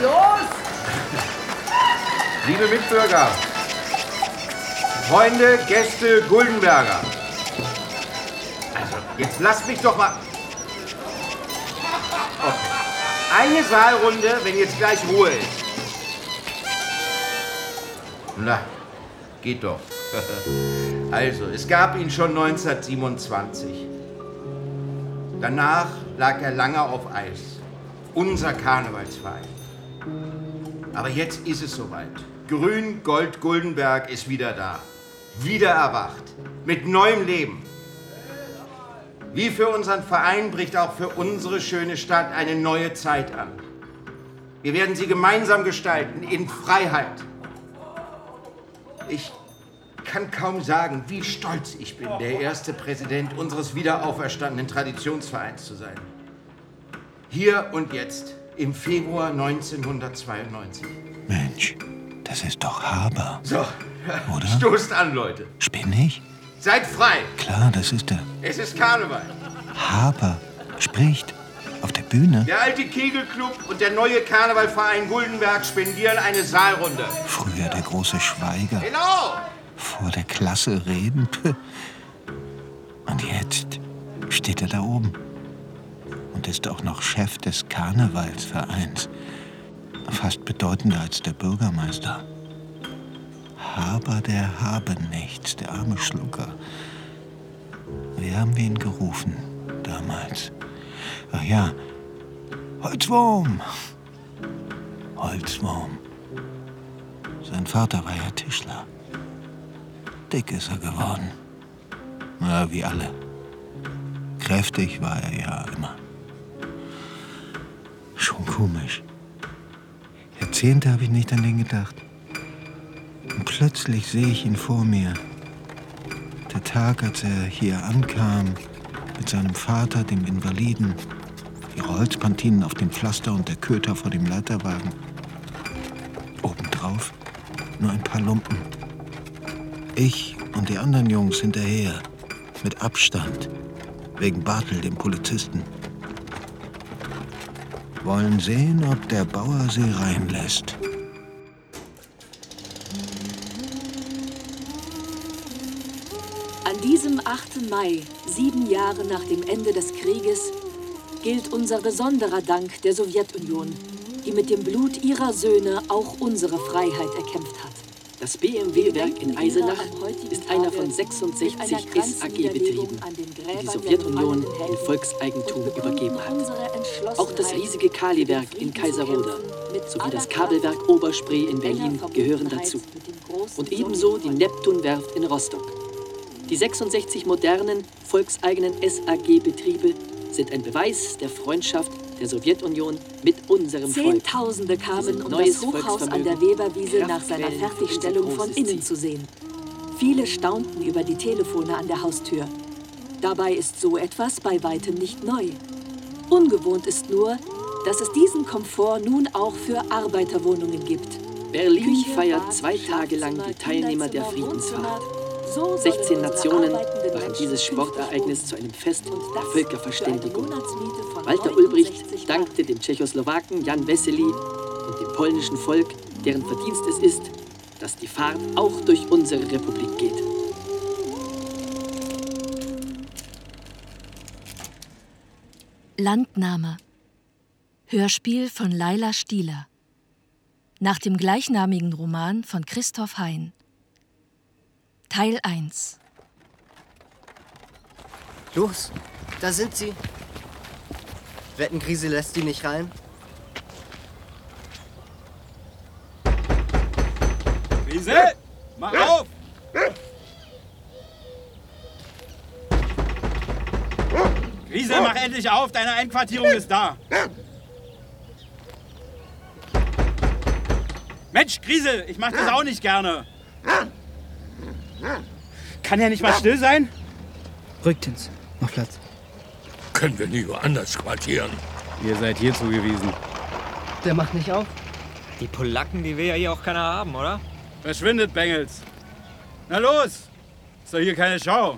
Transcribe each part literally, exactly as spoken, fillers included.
los! Liebe Mitbürger, Freunde, Gäste, Guldenberger. Also, jetzt lasst mich doch mal... Okay. Eine Saalrunde, wenn jetzt gleich Ruhe ist. Na, geht doch. Also, es gab ihn schon neunzehnhundertsiebenundzwanzig. Danach lag er lange auf Eis. Unser Karnevalsverein. Aber jetzt ist es soweit. Grün Gold Guldenberg ist wieder da. Wieder erwacht. Mit neuem Leben. Wie für unseren Verein bricht auch für unsere schöne Stadt eine neue Zeit an. Wir werden sie gemeinsam gestalten, in Freiheit. Ich kann kaum sagen, wie stolz ich bin, der erste Präsident unseres wiederauferstandenen Traditionsvereins zu sein. Hier und jetzt, im Februar neunzehnhundertzweiundneunzig. Mensch, das ist doch Haber. So, oder? Stoßt an, Leute. Spinn ich? Seid frei. Klar, das ist er. Es ist Karneval. Haber spricht auf der Bühne. Der alte Kegelclub und der neue Karnevalverein Guldenberg spendieren eine Saalrunde. Früher der große Schweiger. Genau. Vor der Klasse reden. Und jetzt steht er da oben. Und ist auch noch Chef des Karnevalsvereins. Fast bedeutender als der Bürgermeister. Haber, der habe nichts, der arme Schlucker. Wie haben wir ihn gerufen damals? Ach ja, Holzwurm. Holzwurm. Sein Vater war ja Tischler. Dick ist er geworden. Na, wie alle. Kräftig war er ja immer. Schon komisch. Jahrzehnte habe ich nicht an den gedacht. Und plötzlich sehe ich ihn vor mir. Der Tag, als er hier ankam, mit seinem Vater, dem Invaliden, ihre Holzpantinen auf dem Pflaster und der Köter vor dem Leiterwagen. Obendrauf nur ein paar Lumpen. Ich und die anderen Jungs hinterher, mit Abstand, wegen Bartel, dem Polizisten. Wollen sehen, ob der Bauer sie reinlässt. An diesem achten Mai, sieben Jahre nach dem Ende des Krieges, gilt unser besonderer Dank der Sowjetunion, die mit dem Blut ihrer Söhne auch unsere Freiheit erkämpft hat. Das B M W-Werk in Eisenach ist einer von sechsundsechzig S A G-Betrieben, die die Sowjetunion in Volkseigentum übergeben hat. Auch das riesige Kaliwerk in Kaiserroda sowie das Kabelwerk Oberspree in Berlin gehören dazu. Und ebenso die Neptunwerft in Rostock. Die sechsundsechzig modernen, volkseigenen S A G-Betriebe sind ein Beweis der Freundschaft der Sowjetunion mit unserem Volk. Zehntausende kamen, um das Hochhaus an der Weberwiese nach seiner Fertigstellung von innen zu sehen. Viele staunten über die Telefone an der Haustür. Dabei ist so etwas bei weitem nicht neu. Ungewohnt ist nur, dass es diesen Komfort nun auch für Arbeiterwohnungen gibt. Berlin feiert zwei Tage lang die Teilnehmer der Friedensfahrt. sechzehn Nationen machen dieses Sportereignis zu einem Fest der Völkerverständigung. Walter Ulbricht dankte dem Tschechoslowaken Jan Wessely und dem polnischen Volk, deren Verdienst es ist, dass die Fahrt auch durch unsere Republik geht. Landnahme. Hörspiel von Laila Stieler. Nach dem gleichnamigen Roman von Christoph Hein. Teil eins. Los, da sind sie. Wetten, Krise lässt die nicht rein. Krise, mach auf! Krise, mach endlich auf, deine Einquartierung ist da. Mensch, Krise, ich mach das auch nicht gerne. Kann ja nicht mal still sein? Rücktins, mach Platz. Können wir nie woanders quartieren? Ihr seid hier zugewiesen. Der macht nicht auf. Die Polacken, die will ja hier auch keiner haben, oder? Verschwindet, Bengels. Na los, ist doch hier keine Schau.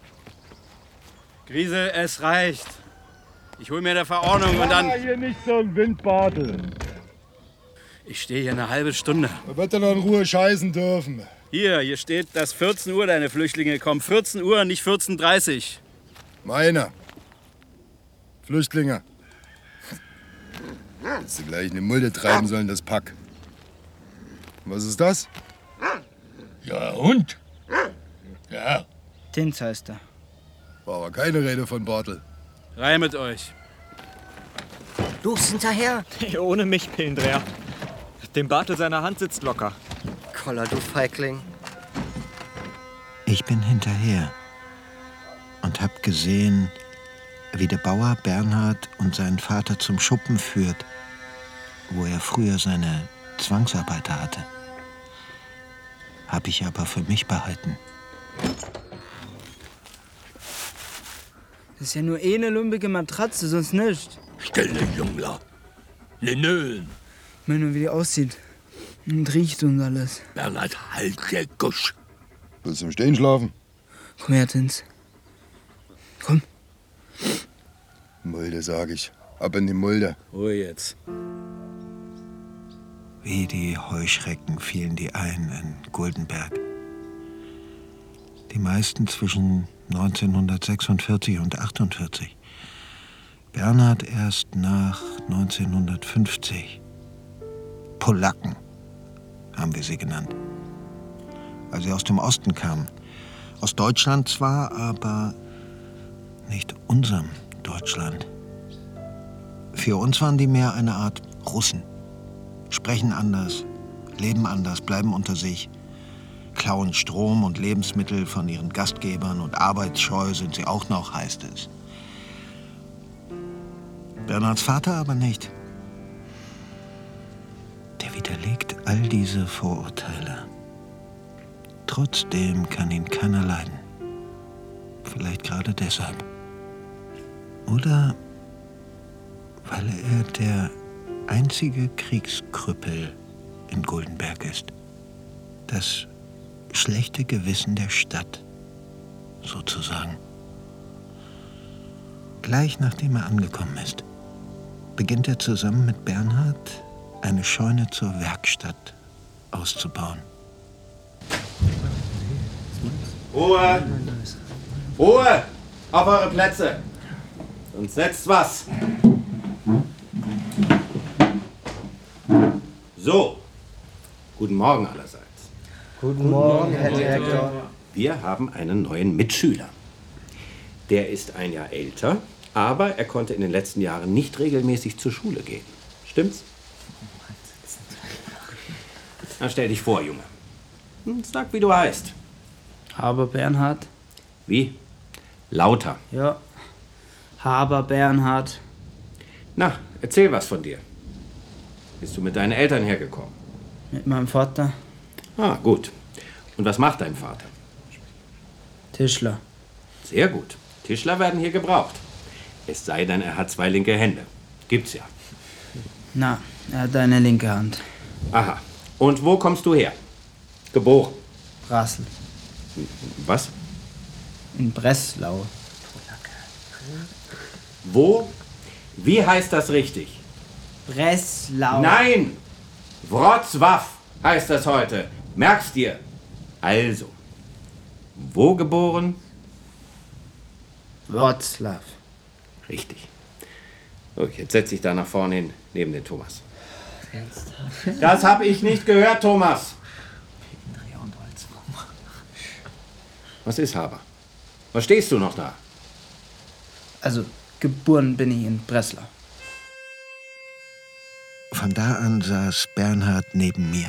Krise, es reicht. Ich hol mir eine Verordnung und dann... hier nicht so ein Windbadel. Ich stehe hier eine halbe Stunde. Da wird er noch in Ruhe scheißen dürfen. Hier, hier steht, dass vierzehn Uhr deine Flüchtlinge kommen. vierzehn Uhr, nicht vierzehn Uhr dreißig. Meine. Flüchtlinge. Dass sie gleich eine Mulde treiben sollen, das Pack. Was ist das? Ja, und? Ja. Tinz heißt er. War aber keine Rede von Bartel. Rein mit euch. Los, hinterher. Ohne mich, Pillendreher. Dem Bartel seiner Hand sitzt locker. Koller, du Feigling. Ich bin hinterher und hab gesehen, wie der Bauer Bernhard und seinen Vater zum Schuppen führt, wo er früher seine Zwangsarbeiter hatte. Hab ich aber für mich behalten. Das ist ja nur eh eine lumpige Matratze, sonst nicht. Stille, Jungler. Linön. Wenn nur wie die aussieht. Und riecht und alles. Bernhard, halt der Gusch. Willst du im Stehen schlafen? Komm her, Tinz. Komm. Mulde, sag ich. Ab in die Mulde. Ruhe jetzt. Wie die Heuschrecken fielen die ein in Guldenberg. Die meisten zwischen neunzehnhundertsechsundvierzig und achtundvierzig. Bernhard erst nach neunzehnhundertfünfzig. Polacken haben wir sie genannt, weil sie aus dem Osten kamen. Aus Deutschland zwar, aber nicht unserem Deutschland. Für uns waren die mehr eine Art Russen. Sprechen anders, leben anders, bleiben unter sich, klauen Strom und Lebensmittel von ihren Gastgebern und arbeitsscheu sind sie auch noch, heißt es. Bernhards Vater aber nicht. Der widerlegt all diese Vorurteile. Trotzdem kann ihn keiner leiden. Vielleicht gerade deshalb. Oder weil er der einzige Kriegskrüppel in Guldenberg ist. Das schlechte Gewissen der Stadt, sozusagen. Gleich nachdem er angekommen ist, beginnt er zusammen mit Bernhard eine Scheune zur Werkstatt auszubauen. Ruhe! Ruhe! Auf eure Plätze! Sonst setzt was! So, guten Morgen allerseits. Guten Morgen, Herr Direktor. Wir haben einen neuen Mitschüler. Der ist ein Jahr älter, aber er konnte in den letzten Jahren nicht regelmäßig zur Schule gehen. Stimmt's? Dann stell dich vor, Junge. Sag, wie du heißt. Haber Bernhard. Wie? Lauter. Ja. Haber Bernhard. Na, erzähl was von dir. Bist du mit deinen Eltern hergekommen? Mit meinem Vater. Ah, gut. Und was macht dein Vater? Tischler. Sehr gut. Tischler werden hier gebraucht. Es sei denn, er hat zwei linke Hände. Gibt's ja. Na, er hat eine linke Hand. Aha. Und wo kommst du her? Geboren? Brassel. Was? In Breslau. Wo? Wie heißt das richtig? Breslau. Nein! Wrocław heißt das heute. Merk's dir. Also, wo geboren? Wrocław. Richtig. So, jetzt setz dich da nach vorne hin, neben den Thomas. Das hab ich nicht gehört, Thomas. Was ist, Haber? Was stehst du noch da? Also, geboren bin ich in Breslau. Von da an saß Bernhard neben mir.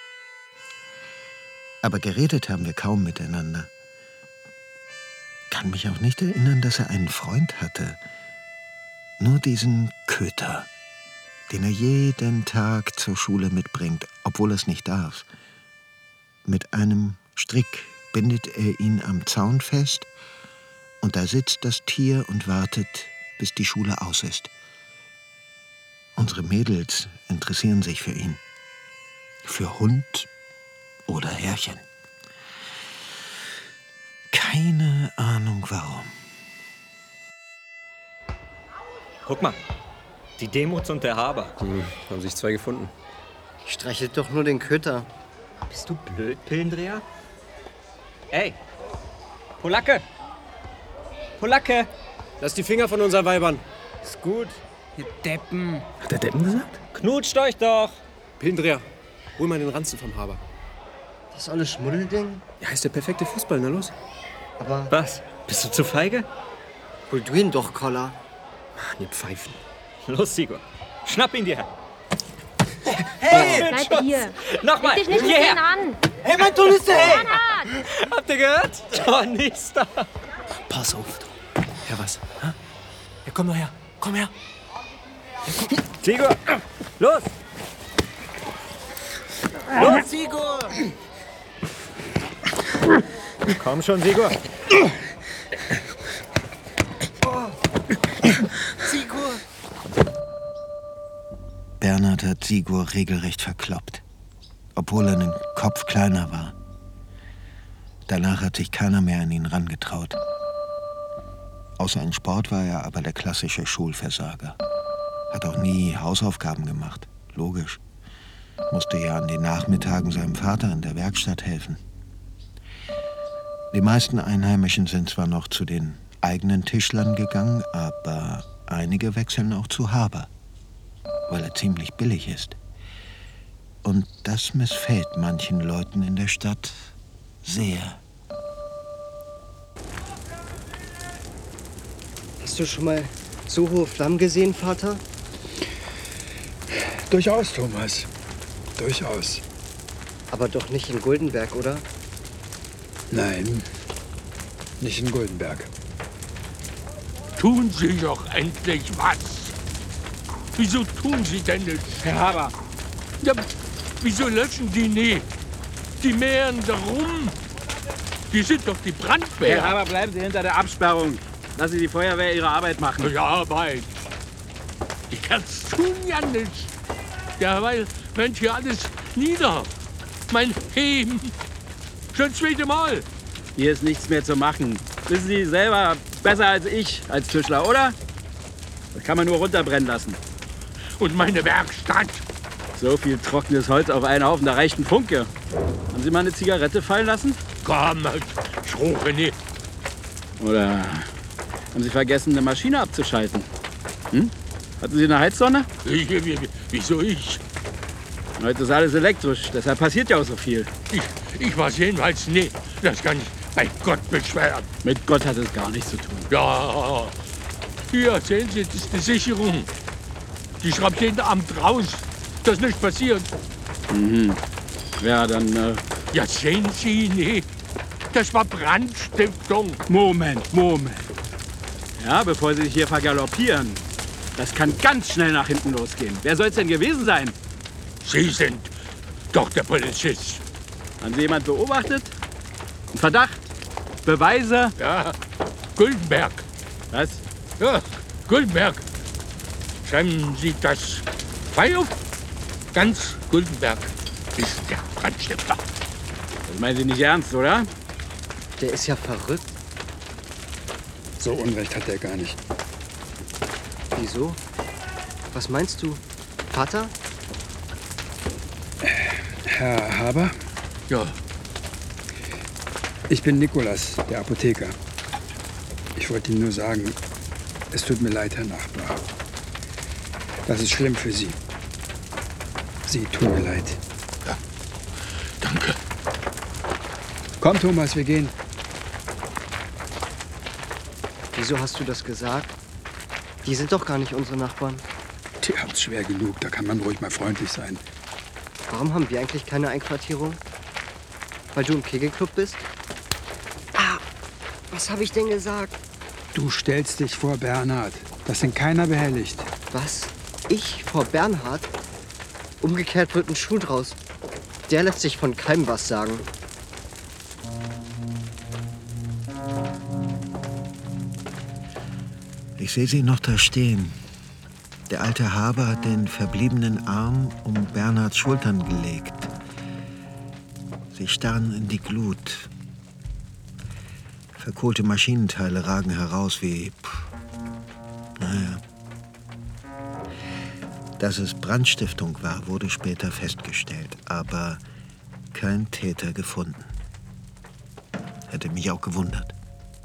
Aber geredet haben wir kaum miteinander. Kann mich auch nicht erinnern, dass er einen Freund hatte. Nur diesen Köter, den er jeden Tag zur Schule mitbringt, obwohl er es nicht darf. Mit einem Strick bindet er ihn am Zaun fest und da sitzt das Tier und wartet, bis die Schule aus ist. Unsere Mädels interessieren sich für ihn. Für Hund oder Herrchen. Keine Ahnung warum. Guck mal, die Demuts und der Haber. Hm, haben sich zwei gefunden. Streichelt doch nur den Köter. Bist du blöd, Pillendreher? Ey, Polacke! Polacke! Lass die Finger von unseren Weibern. Ist gut. Ihr Deppen. Hat der Deppen gesagt? Knutscht euch doch! Pillendreher, hol mal den Ranzen vom Haber. Das alles Schmuddelding? Ja, ist der perfekte Fußball, na los. Aber... Was? Bist du zu feige? Hol du ihn doch, Koller. Mann, ihr Pfeifen. Los, Sigurd. Schnapp ihn dir her. Hey! Bleib hier. Nochmal! Leg dich nicht mit denen an! Hey, mein Tornister, hey! Habt ihr gehört? Tornister! Pass auf, du. Ja, was? Ha? Ja, komm doch her. Komm her. Sigurd! Los! Los, Sigurd! Komm schon, Sigurd! Oh. Sigurd! Bernhard hat Sigurd regelrecht verkloppt, obwohl er den Kopf kleiner war. Danach hat sich keiner mehr an ihn rangetraut. Außer in Sport war er aber der klassische Schulversager. Hat auch nie Hausaufgaben gemacht. Logisch. Musste ja an den Nachmittagen seinem Vater in der Werkstatt helfen. Die meisten Einheimischen sind zwar noch zu den eigenen Tischlern gegangen, aber einige wechseln auch zu Haber, weil er ziemlich billig ist. Und das missfällt manchen Leuten in der Stadt sehr. Hast du schon mal so hohe Flammen gesehen, Vater? Durchaus, Thomas. Durchaus. Aber doch nicht in Guldenberg, oder? Nein, nicht in Guldenberg. Tun Sie doch endlich was. Wieso tun Sie denn nichts? Herr Haber. Ja, wieso löschen die nicht? Die mähen da rum. Die sind doch die Brandwehr. Herr Haber, bleiben Sie hinter der Absperrung. Lassen Sie die Feuerwehr ihre Arbeit machen. Ja, Arbeit. Ich kann's tun ja nicht. Ja, weil, brennt hier alles nieder. Mein Heim. Schon das zweite Mal. Hier ist nichts mehr zu machen. Wissen Sie selber besser als ich, als Tischler, oder? Das kann man nur runterbrennen lassen. Und meine Werkstatt? So viel trockenes Holz auf einen Haufen, da reicht ein Funke. Haben Sie mal eine Zigarette fallen lassen? Komm, ich rufe nicht. Oder haben Sie vergessen, eine Maschine abzuschalten? Hm? Hatten Sie eine Heizsonne? Ich, wie, wieso ich? Heute ist alles elektrisch, deshalb passiert ja auch so viel. Ich, ich weiß jedenfalls nicht. Das kann ich bei Gott beschweren. Mit Gott hat es gar nichts zu tun. Ja, hier, sehen Sie, das ist die Sicherung. Die schraubt jeden Abend raus. Das ist nicht passiert. Mhm. Ja, dann... Äh ja, sehen Sie nicht. Das war Brandstiftung. Moment, Moment. Ja, bevor Sie sich hier vergaloppieren. Das kann ganz schnell nach hinten losgehen. Wer soll es denn gewesen sein? Sie sind doch der Polizist. Haben Sie jemand beobachtet? Ein Verdacht? Beweise? Ja, Guldenberg. Was? Ja, Guldenberg. Schreiben Sie das frei auf. Ganz Guldenberg ist der Brandstifter. Das meinen Sie nicht ernst, oder? Der ist ja verrückt. So Unrecht hat er gar nicht. Wieso? Was meinst du? Vater? Herr Haber? Ja. Ich bin Nikolas, der Apotheker. Ich wollte Ihnen nur sagen, es tut mir leid, Herr Nachbar. Das ist schlimm für Sie. Sie tun mir leid. Ja, danke. Komm, Thomas, wir gehen. Wieso hast du das gesagt? Die sind doch gar nicht unsere Nachbarn. Die haben's schwer genug, da kann man ruhig mal freundlich sein. Warum haben wir eigentlich keine Einquartierung? Weil du im Kegelclub bist? Ah, was habe ich denn gesagt? Du stellst dich vor Bernhard. Das sind keiner behelligt. Was? Ich vor Bernhard? Umgekehrt wird ein Schuh draus. Der lässt sich von keinem was sagen. Ich sehe sie noch da stehen. Der alte Haber hat den verbliebenen Arm um Bernhards Schultern gelegt. Sie starren in die Glut. Verkohlte Maschinenteile ragen heraus wie... Pff, naja. Dass es Brandstiftung war, wurde später festgestellt, aber kein Täter gefunden. Hätte mich auch gewundert.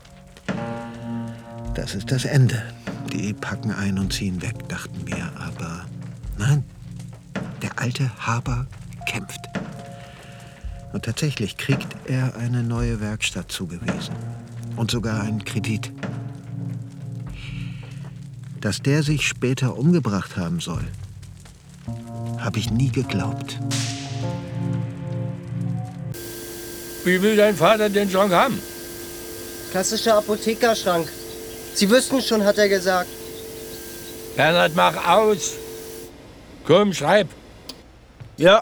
Das ist das Ende. Die packen ein und ziehen weg, dachten wir, aber nein, der alte Haber kämpft. Und tatsächlich kriegt er eine neue Werkstatt zugewiesen und sogar einen Kredit. Dass der sich später umgebracht haben soll, habe ich nie geglaubt. Wie will dein Vater den Schrank haben? Klassischer Apothekerschrank. Sie wüssten schon, hat er gesagt. Bernhard, mach aus. Komm, schreib. Ja.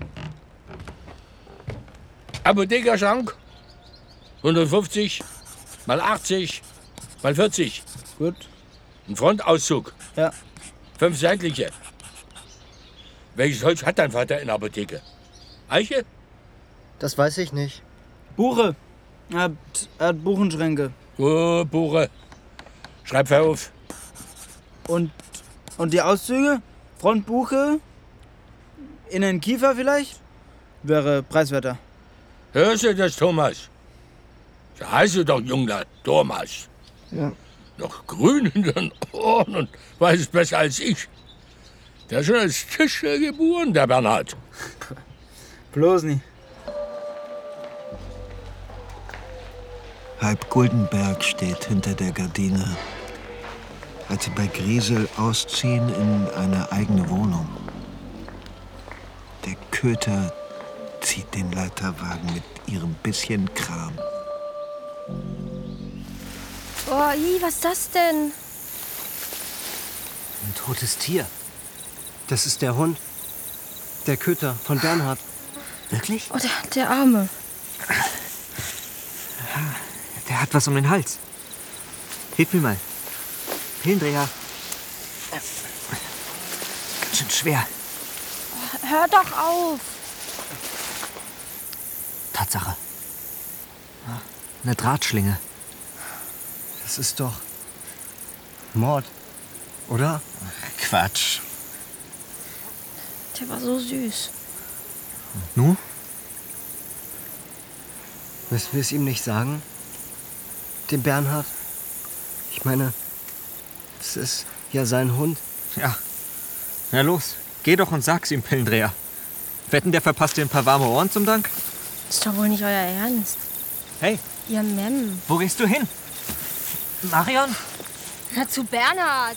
Apothekerschrank. hundertfünfzig mal achtzig mal vierzig. Gut. Ein Frontauszug. Ja. Fünf seitliche. Welches Holz hat dein Vater in der Apotheke? Eiche? Das weiß ich nicht. Buche. Er hat, er hat Buchenschränke. Oh, Buche. Schreib auf. Und, und die Auszüge? Frontbuche? Innen Kiefer vielleicht? Wäre preiswerter. Hörst du das, Thomas? So heißt du doch, Jungler, Thomas. Ja. Noch grün in den Ohren und weiß es besser als ich. Der ist schon als Tischler geboren, der Bernhard. Bloß nie. Halb Guldenberg steht hinter der Gardine, als sie bei Griesel ausziehen in eine eigene Wohnung. Der Köter zieht den Leiterwagen mit ihrem bisschen Kram. Oh, ii, was ist das denn? Ein totes Tier. Das ist der Hund. Der Köter von Bernhard. Wirklich? Oh, der, der Arme. Der hat was um den Hals. Hilf mir mal. Pillendreher. Ganz schön schwer. Hör doch auf. Tatsache. Eine Drahtschlinge. Das ist doch Mord, oder? Quatsch. Der war so süß. Nu? Müssen wir es ihm nicht sagen? Dem Bernhard? Ich meine, es ist ja sein Hund. Ja. Na los, geh doch und sag's ihm, Pillendreher. Wetten, der verpasst dir ein paar warme Ohren zum Dank? Ist doch wohl nicht euer Ernst. Hey. Ihr Mem. Wo gehst du hin? Marion? Na, zu Bernhard.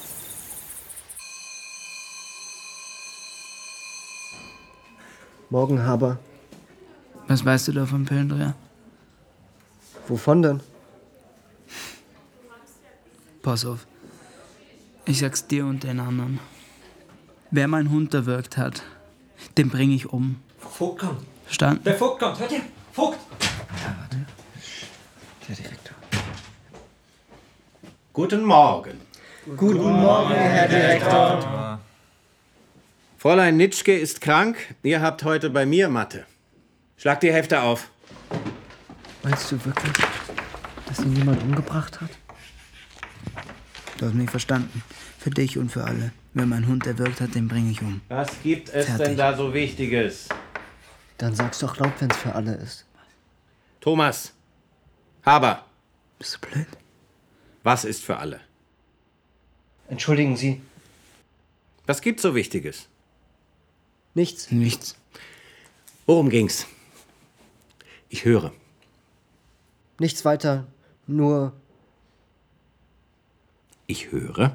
Morgen, Haber. Was weißt du da vom Pillendreher? Wovon denn? Pass auf. Ich sag's dir und den anderen. Wer meinen Hund erwürgt hat, den bringe ich um. Vogt kommt. Verstanden? Der Vogt kommt. Hört ihr? Vogt! Der Direktor. Guten Morgen. Guten Morgen, Herr Direktor. Fräulein Nitschke ist krank. Ihr habt heute bei mir Mathe. Schlag die Hefte auf. Meinst du wirklich, dass ihn jemand umgebracht hat? Du hast mich verstanden. Für dich und für alle. Wer meinen Hund erwürgt hat, den bringe ich um. Was gibt es Fertig. denn da so Wichtiges? Dann sag's doch laut, wenn's für alle ist. Thomas. Haber. Bist du blöd? Was ist für alle? Entschuldigen Sie. Was gibt's so Wichtiges? Nichts. Nichts. Worum ging's? Ich höre. Nichts weiter. Nur Ich höre.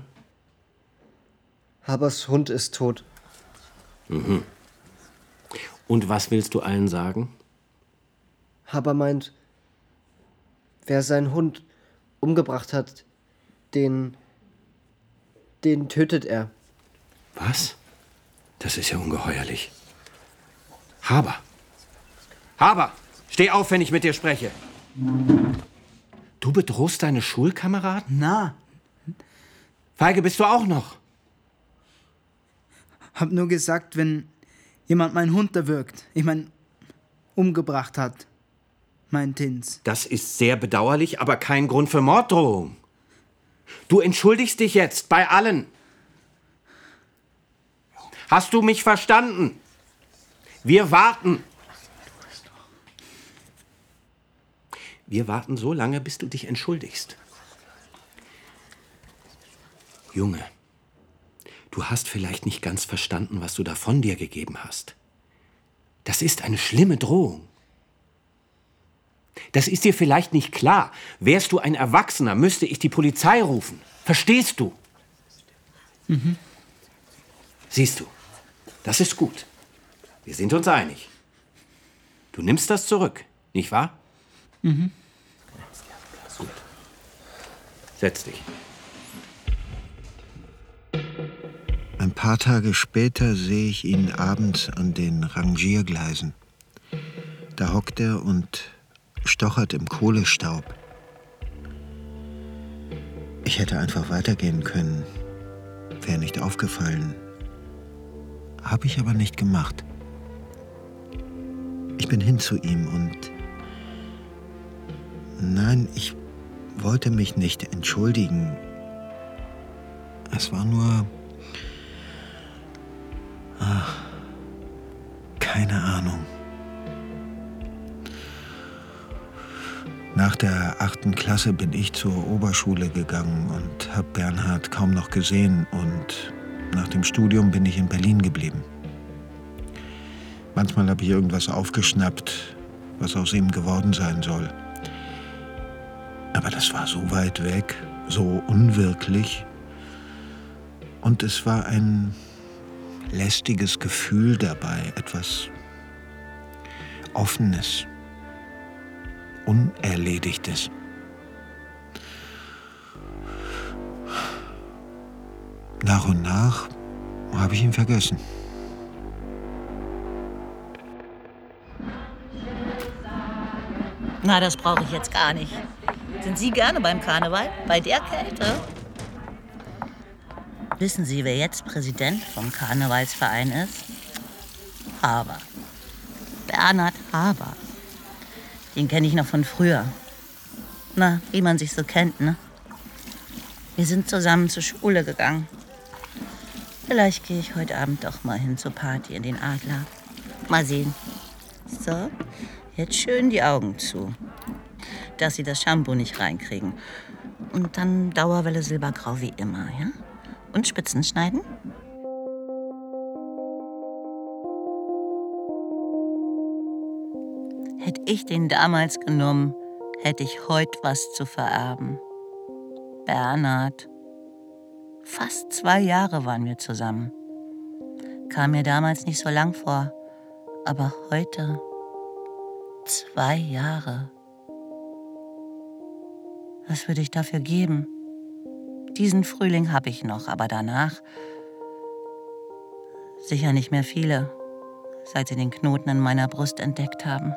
Habers Hund ist tot. Mhm. Und was willst du allen sagen? Haber meint, wer seinen Hund umgebracht hat, den, den tötet er. Was? Das ist ja ungeheuerlich. Haber. Haber, steh auf, wenn ich mit dir spreche. Du bedrohst deine Schulkameraden? Na. Feige bist du auch noch. Hab nur gesagt, wenn jemand meinen Hund erwürgt, ich mein, umgebracht hat, mein Tins. Das ist sehr bedauerlich, aber kein Grund für Morddrohung. Du entschuldigst dich jetzt bei allen. Hast du mich verstanden? Wir warten. Wir warten so lange, bis du dich entschuldigst. Junge, du hast vielleicht nicht ganz verstanden, was du da von dir gegeben hast. Das ist eine schlimme Drohung. Das ist dir vielleicht nicht klar. Wärst du ein Erwachsener, müsste ich die Polizei rufen. Verstehst du? Mhm. Siehst du, das ist gut. Wir sind uns einig. Du nimmst das zurück, nicht wahr? Mhm. Gut. Setz dich. Ein paar Tage später sehe ich ihn abends an den Rangiergleisen. Da hockt er und stochert im Kohlestaub. Ich hätte einfach weitergehen können. Wäre nicht aufgefallen. Habe ich aber nicht gemacht. Ich bin hin zu ihm und... Nein, ich wollte mich nicht entschuldigen. Es war nur... Ach, keine Ahnung. Nach der achten Klasse bin ich zur Oberschule gegangen und habe Bernhard kaum noch gesehen. Und nach dem Studium bin ich in Berlin geblieben. Manchmal habe ich irgendwas aufgeschnappt, was aus ihm geworden sein soll. Aber das war so weit weg, so unwirklich. Und es war ein lästiges Gefühl dabei, etwas Offenes, Unerledigtes. Nach und nach habe ich ihn vergessen. Na, das brauche ich jetzt gar nicht. Sind Sie gerne beim Karneval? Bei der Kälte? Wissen Sie, wer jetzt Präsident vom Karnevalsverein ist? Haber. Bernhard Haber. Den kenne ich noch von früher. Na, wie man sich so kennt, ne? Wir sind zusammen zur Schule gegangen. Vielleicht gehe ich heute Abend doch mal hin zur Party in den Adler. Mal sehen. So, jetzt schön die Augen zu. Dass Sie das Shampoo nicht reinkriegen. Und dann Dauerwelle silbergrau wie immer, ja? Und Spitzen schneiden? Hätte ich den damals genommen, hätte ich heute was zu vererben. Bernhard. Fast zwei Jahre waren wir zusammen. Kam mir damals nicht so lang vor. Aber heute zwei Jahre. Was würde ich dafür geben? Diesen Frühling habe ich noch, aber danach sicher nicht mehr viele, seit sie den Knoten in meiner Brust entdeckt haben.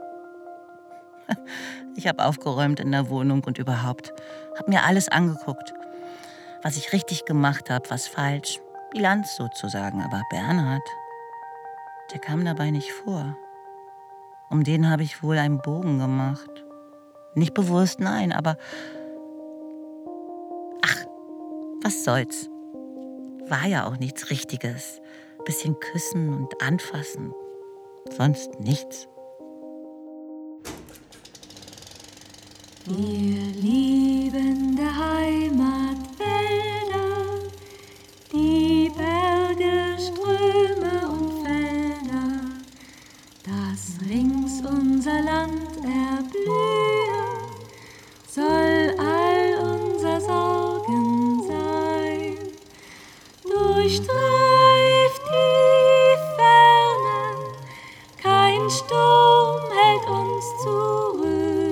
Ich habe aufgeräumt in der Wohnung und überhaupt, habe mir alles angeguckt, was ich richtig gemacht habe, was falsch, Bilanz sozusagen. Aber Bernhard, der kam dabei nicht vor. Um den habe ich wohl einen Bogen gemacht. Nicht bewusst, nein, aber ach, was soll's. War ja auch nichts Richtiges. Bisschen küssen und anfassen. Sonst nichts. Wir lieben der Heimat Wälder, die Berge, Ströme und Felder, dass rings unser Land erblühe, soll all unser Sorgen sein. Durchstreift die Ferne, kein Sturm hält uns zurück.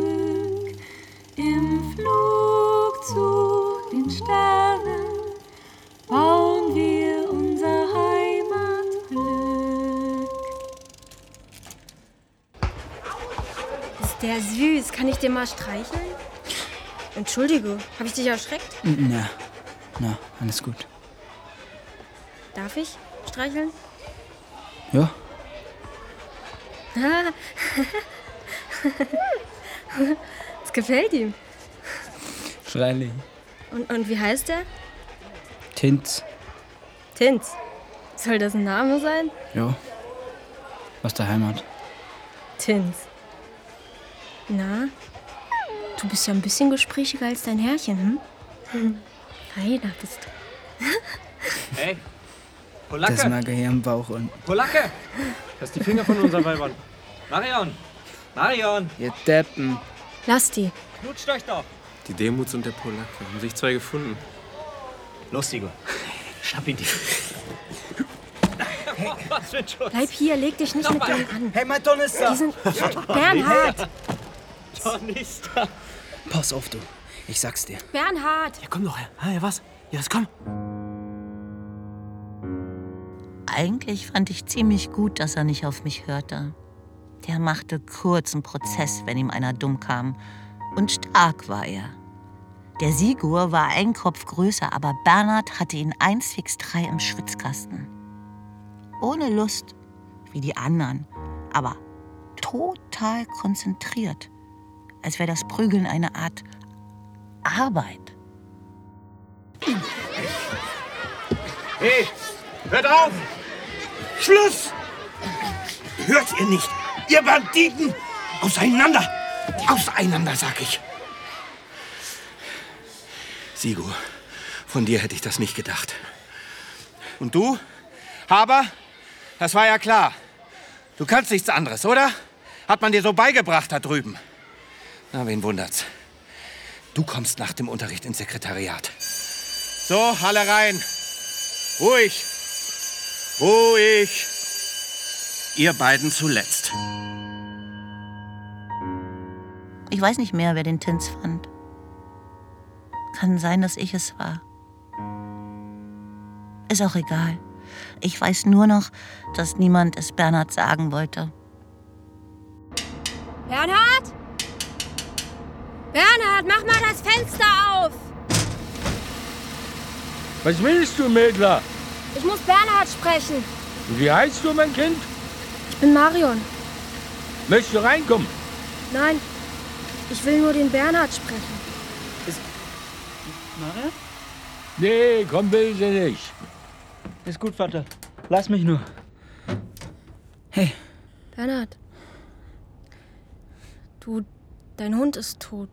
Im Flug zu den Sternen bauen wir unser Heimatglück. Ist der süß? Kann ich den mal streicheln? Entschuldige, habe ich dich erschreckt? Na, na, alles gut. Darf ich streicheln? Ja. Es gefällt ihm. Freilich. Und, und wie heißt der? Tinz. Tinz. Soll das ein Name sein? Jo. Was der Heimat? Tins. Na? Du bist ja ein bisschen gesprächiger als dein Herrchen, hm? Feiner bist du. Hey, Polacke! Das mag er hier am Bauch und... Polacke! Lass die Finger von unseren Weibern. Marion! Marion! Ihr Deppen. Lass die. Knutscht euch doch! Die Demuts und der Polacke. Haben sich zwei gefunden. Los, Igor. Schnapp ihn dir. Hey, was für ein Schutz. Bleib hier, leg dich nicht mit denen an. Hey, mein Donnerstag! Die sind... Bernhard! Donnerstag! Pass auf, du. Ich sag's dir. Bernhard! Ja, komm doch her. Ah, ja, was? Ja, komm. Eigentlich fand ich ziemlich gut, dass er nicht auf mich hörte. Der machte kurzen Prozess, wenn ihm einer dumm kam. Und stark war er. Der Sigur war ein Kopf größer, aber Bernhard hatte ihn eins fix drei im Schwitzkasten. Ohne Lust, wie die anderen, aber total konzentriert. Als wäre das Prügeln eine Art Arbeit. Hey, hört auf! Schluss! Hört ihr nicht? Ihr Banditen! Auseinander! Auseinander, sag ich! Sigur, von dir hätte ich das nicht gedacht. Und du? Haber? Das war ja klar. Du kannst nichts anderes, oder? Hat man dir so beigebracht da drüben. Na, wen wundert's? Du kommst nach dem Unterricht ins Sekretariat. So, alle rein. Ruhig. Ruhig. Ihr beiden zuletzt. Ich weiß nicht mehr, wer den Tins fand. Kann sein, dass ich es war. Ist auch egal. Ich weiß nur noch, dass niemand es Bernhard sagen wollte. Bernhard? Bernhard, mach mal das Fenster auf! Was willst du, Mädler? Ich muss Bernhard sprechen. Und wie heißt du, mein Kind? Ich bin Marion. Möchtest du reinkommen? Nein, ich will nur den Bernhard sprechen. Ist... Marion? Nee, komm, will sie nicht. Ist gut, Vater. Lass mich nur. Hey. Bernhard. Du, dein Hund ist tot.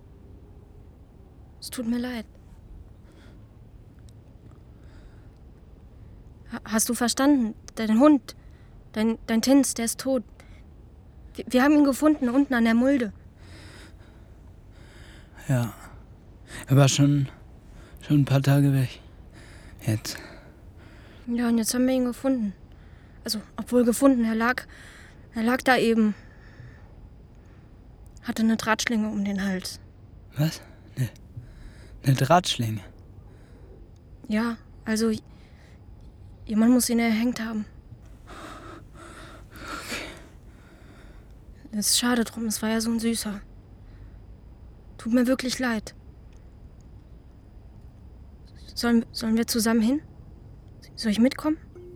Es tut mir leid. Ha- Hast du verstanden? Dein Hund, dein, dein Tins, der ist tot. Wir, wir haben ihn gefunden, unten an der Mulde. Ja. Er war schon, schon ein paar Tage weg. Jetzt. Ja, und jetzt haben wir ihn gefunden. Also, obwohl gefunden, er lag, er lag da eben. Hatte eine Drahtschlinge um den Hals. Was? Ne, eine Drahtschlinge? Ja, also, jemand muss ihn erhängt haben. Es ist schade drum, es war ja so ein Süßer. Tut mir wirklich leid. Sollen, sollen wir zusammen hin? Soll ich mitkommen?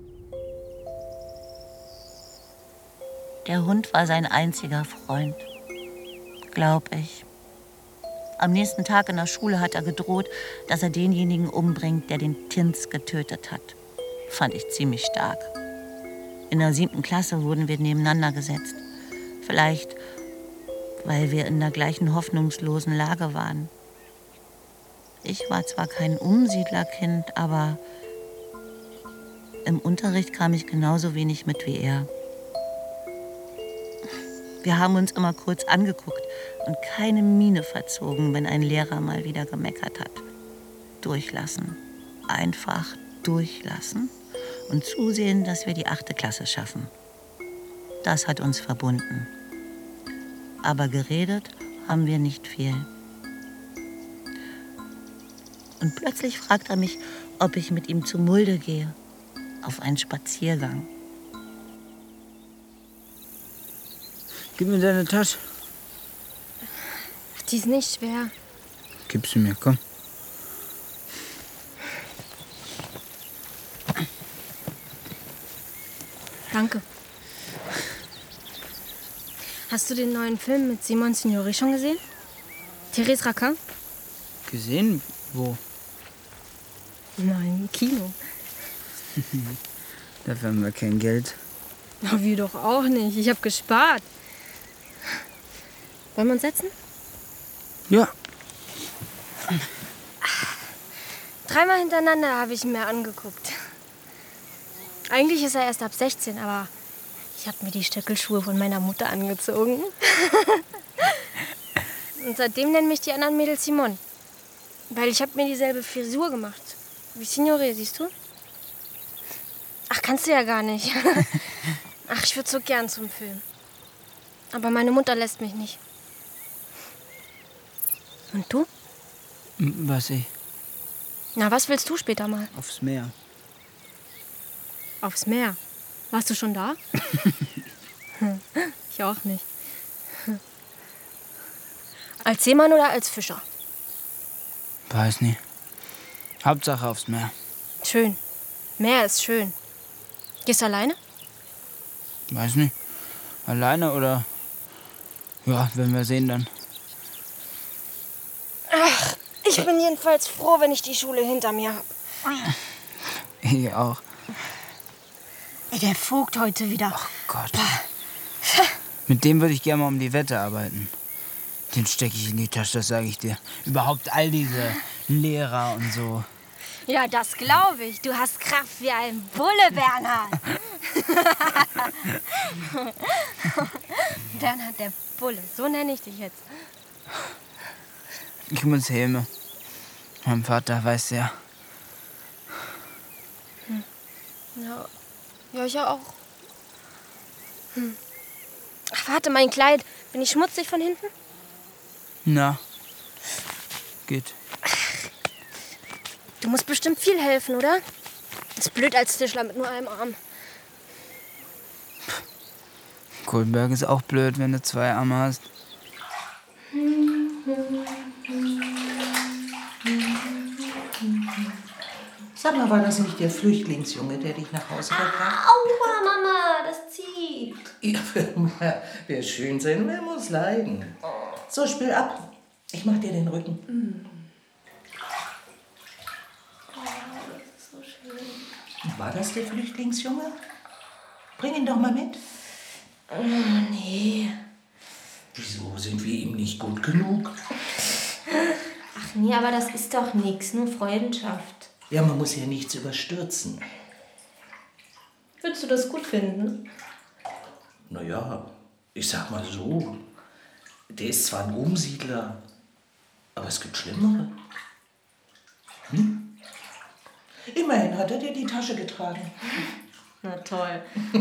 Der Hund war sein einziger Freund. Glaub ich. Am nächsten Tag in der Schule hat er gedroht, dass er denjenigen umbringt, der den Tins getötet hat. Fand ich ziemlich stark. In der siebten Klasse wurden wir nebeneinander gesetzt. Vielleicht, weil wir in der gleichen hoffnungslosen Lage waren. Ich war zwar kein Umsiedlerkind, aber im Unterricht kam ich genauso wenig mit wie er. Wir haben uns immer kurz angeguckt und keine Miene verzogen, wenn ein Lehrer mal wieder gemeckert hat. Durchlassen. Einfach durchlassen und zusehen, dass wir die achte Klasse schaffen. Das hat uns verbunden. Aber geredet haben wir nicht viel. Und plötzlich fragt er mich, ob ich mit ihm zur Mulde gehe. Auf einen Spaziergang. Gib mir deine Tasche. Die ist nicht schwer. Gib sie mir, komm. Danke. Hast du den neuen Film mit Simon Signori schon gesehen? Thérèse Raquin? Gesehen? Wo? Nein, im Kino. Dafür haben wir kein Geld. Na, wir doch auch nicht. Ich habe gespart. Wollen wir uns setzen? Ja. Dreimal hintereinander habe ich ihn mir angeguckt. Eigentlich ist er erst ab sechzehn, aber ich habe mir die Stöckelschuhe von meiner Mutter angezogen. Und seitdem nennen mich die anderen Mädels Simon. Weil ich habe mir dieselbe Frisur gemacht. Wie Signore, siehst du? Ach, kannst du ja gar nicht. Ach, ich würde so gern zum Film. Aber meine Mutter lässt mich nicht. Und du? Was ich? Na, was willst du später mal? Aufs Meer. Aufs Meer? Warst du schon da? Ich auch nicht. Als Seemann oder als Fischer? Weiß nicht. Hauptsache aufs Meer. Schön. Meer ist schön. Gehst du alleine? Weiß nicht. Alleine oder... Ja, werden wir sehen dann. Ach, ich bin jedenfalls froh, wenn ich die Schule hinter mir habe. Ich auch. Der Vogt heute wieder. Ach Gott. Mit dem würde ich gerne mal um die Wette arbeiten. Den stecke ich in die Tasche, das sage ich dir. Überhaupt all diese Lehrer und so. Ja, das glaube ich. Du hast Kraft wie ein Bulle, Bernhard. Bernhard, der Bulle. So nenne ich dich jetzt. Ich muss Helme. Mein Vater weiß ja. Hm. Ja, ja, ich auch. Hm. Ach, warte, mein Kleid. Bin ich schmutzig von hinten? Na, geht. Du musst bestimmt viel helfen, oder? Ist blöd als Tischler mit nur einem Arm. Kohlberg ist auch blöd, wenn du zwei Arme hast. Sag mal, war das nicht der Flüchtlingsjunge, der dich nach Hause gebracht hat? Aua, Mama, das zieht. Ja, wer schön sein will, muss leiden. So, spiel ab. Ich mach dir den Rücken. Mm. Oh, das ist so schön. War das der Flüchtlingsjunge? Bring ihn doch mal mit. Oh, nee. Wieso sind wir ihm nicht gut genug? Ach nee, aber das ist doch nichts, nur Freundschaft. Ja, man muss ja nichts überstürzen. Würdest du das gut finden? Naja, ich sag mal so. Der ist zwar ein Umsiedler, aber es gibt Schlimmere. Hm? Immerhin hat er dir die Tasche getragen. Na toll.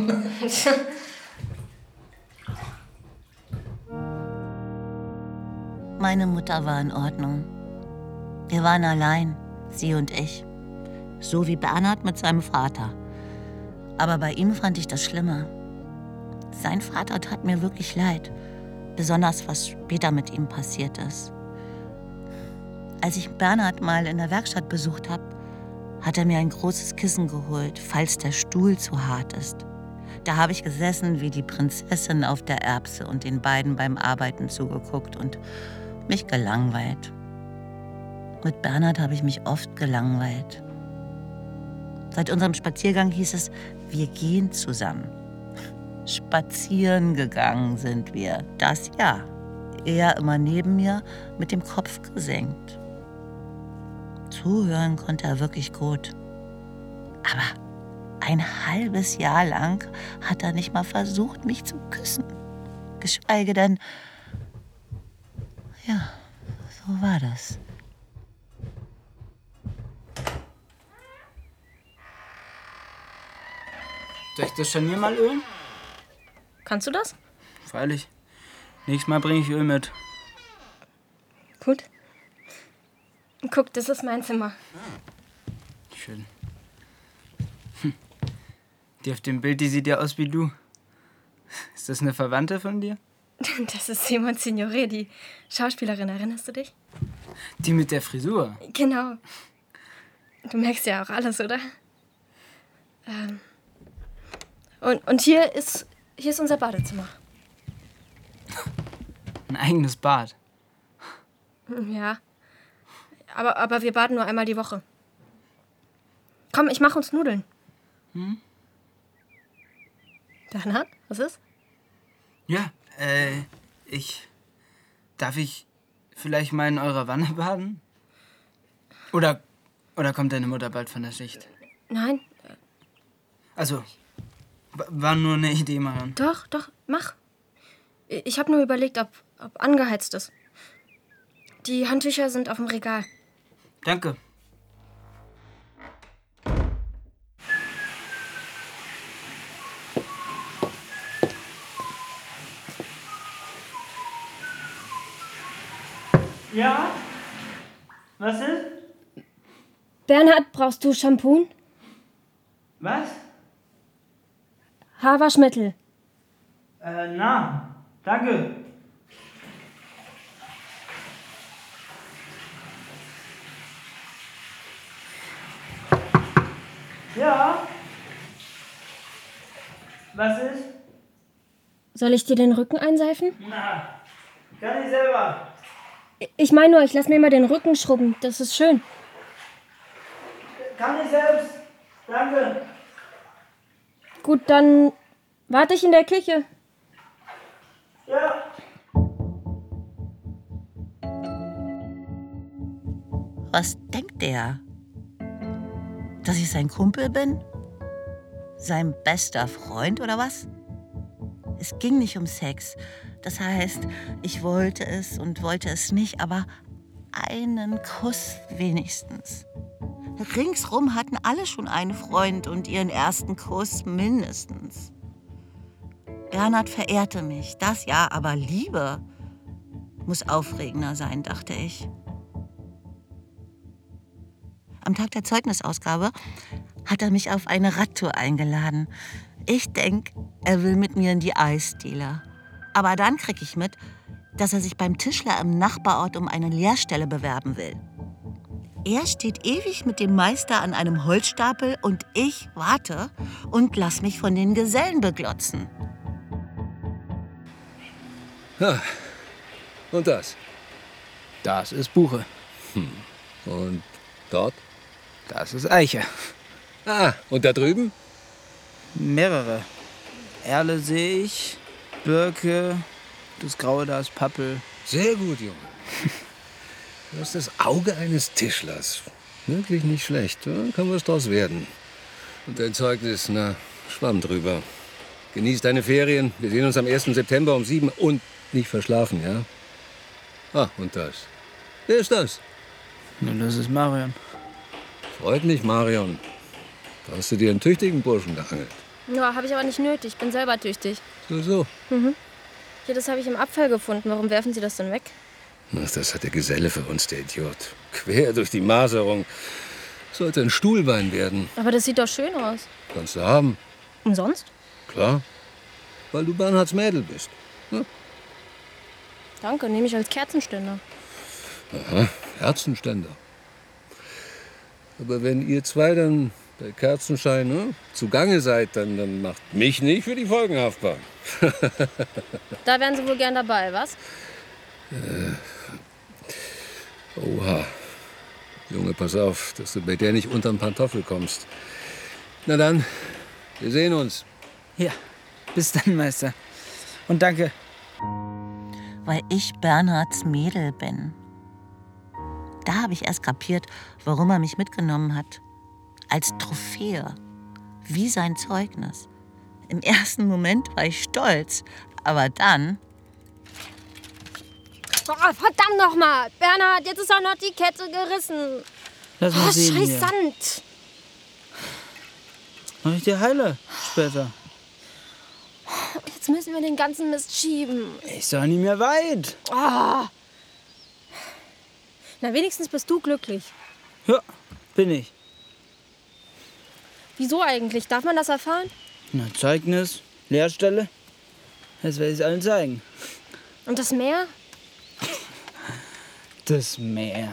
Meine Mutter war in Ordnung. Wir waren allein, sie und ich. So wie Bernhard mit seinem Vater. Aber bei ihm fand ich das schlimmer. Sein Vater tat mir wirklich leid. Besonders, was später mit ihm passiert ist. Als ich Bernhard mal in der Werkstatt besucht habe, hat er mir ein großes Kissen geholt, falls der Stuhl zu hart ist. Da habe ich gesessen wie die Prinzessin auf der Erbse und den beiden beim Arbeiten zugeguckt und mich gelangweilt. Mit Bernhard habe ich mich oft gelangweilt. Seit unserem Spaziergang hieß es, wir gehen zusammen. Spazieren gegangen sind wir, das ja. Er immer neben mir, mit dem Kopf gesenkt. Zuhören konnte er wirklich gut. Aber ein halbes Jahr lang hat er nicht mal versucht, mich zu küssen. Geschweige denn, ja, so war das. Soll ich das Scharnier mal ölen? Kannst du das? Freilich. Nächstes Mal bringe ich Öl mit. Gut. Guck, das ist mein Zimmer. Schön. Hm. Die auf dem Bild, die sieht ja aus wie du. Ist das eine Verwandte von dir? Das ist Simon Signore, die Schauspielerin. Erinnerst du dich? Die mit der Frisur? Genau. Du merkst ja auch alles, oder? Ähm. Und, und hier ist, hier ist unser Badezimmer. Ein eigenes Bad? Ja. Aber, aber wir baden nur einmal die Woche. Komm, ich mach uns Nudeln. Hm? Bernhard, was ist? Ja, äh, ich... Darf ich vielleicht mal in eurer Wanne baden? Oder, oder kommt deine Mutter bald von der Schicht? Nein. Also, war nur eine Idee, Marion. Doch, doch, mach. Ich habe nur überlegt, ob, ob angeheizt ist. Die Handtücher sind auf dem Regal. Danke. Ja? Was ist? Bernhard, brauchst du Shampoo? Was? Haarwaschmittel. Äh, na, danke. Ja? Was ist? Soll ich dir den Rücken einseifen? Na, kann ich selber. Ich meine nur, ich lass mir mal den Rücken schrubben. Das ist schön. Kann ich selbst. Danke. Gut, dann warte ich in der Küche. Ja. Was denkt der? Dass ich sein Kumpel bin? Sein bester Freund oder was? Es ging nicht um Sex. Das heißt, ich wollte es und wollte es nicht, aber einen Kuss wenigstens. Ringsrum hatten alle schon einen Freund und ihren ersten Kuss mindestens. Bernhard verehrte mich, das ja, aber Liebe muss aufregender sein, dachte ich. Am Tag der Zeugnisausgabe hat er mich auf eine Radtour eingeladen. Ich denke, er will mit mir in die Eisdiele. Aber dann krieg ich mit, dass er sich beim Tischler im Nachbarort um eine Lehrstelle bewerben will. Er steht ewig mit dem Meister an einem Holzstapel und ich warte und lass mich von den Gesellen beglotzen. Ja. Und das? Das ist Buche. Hm. Und dort? Das ist Eiche. Ah, und da drüben? Mehrere. Erle sehe ich, Birke, das Graue da ist Pappel. Sehr gut, Junge. Du hast das Auge eines Tischlers. Wirklich nicht schlecht. Da kann was draus werden. Und dein Zeugnis, na, schwamm drüber. Genieß deine Ferien. Wir sehen uns am ersten September um sieben. Und nicht verschlafen, ja? Ah, und das. Wer ist das? Na, das ist Marion. Freut mich, Marion. Da hast du dir einen tüchtigen Burschen geangelt. Ja, habe ich aber nicht nötig. Ich bin selber tüchtig. So, so. Mhm. Ja, das habe ich im Abfall gefunden. Warum werfen Sie das denn weg? Ach, das hat der Geselle für uns, der Idiot. Quer durch die Maserung. Sollte ein Stuhlbein werden. Aber das sieht doch schön aus. Kannst du haben. Umsonst? Klar. Weil du Bernhards Mädel bist. Ja. Danke, nehme ich als Kerzenständer. Aha, Kerzenständer. Aber wenn ihr zwei dann bei Kerzenschein ne, zugange seid, dann, dann macht mich nicht für die Folgen haftbar. Da wären Sie wohl gern dabei, was? Äh, oha. Junge, pass auf, dass du bei der nicht unterm Pantoffel kommst. Na dann, wir sehen uns. Ja, bis dann, Meister. Und danke. Weil ich Bernhards Mädel bin. Da habe ich erst kapiert, warum er mich mitgenommen hat. Als Trophäe. Wie sein Zeugnis. Im ersten Moment war ich stolz. Aber dann... Oh, verdammt noch mal! Bernhard, jetzt ist auch noch die Kette gerissen. Lass mal oh, sehen scheiß hier. Sand. Mach ich dir heile später. Jetzt müssen wir den ganzen Mist schieben. Ich soll nie mehr weit. Oh. Na, wenigstens bist du glücklich. Ja, bin ich. Wieso eigentlich? Darf man das erfahren? Na, Zeugnis, Lehrstelle. Das werde ich allen zeigen. Und das Meer? Das Meer.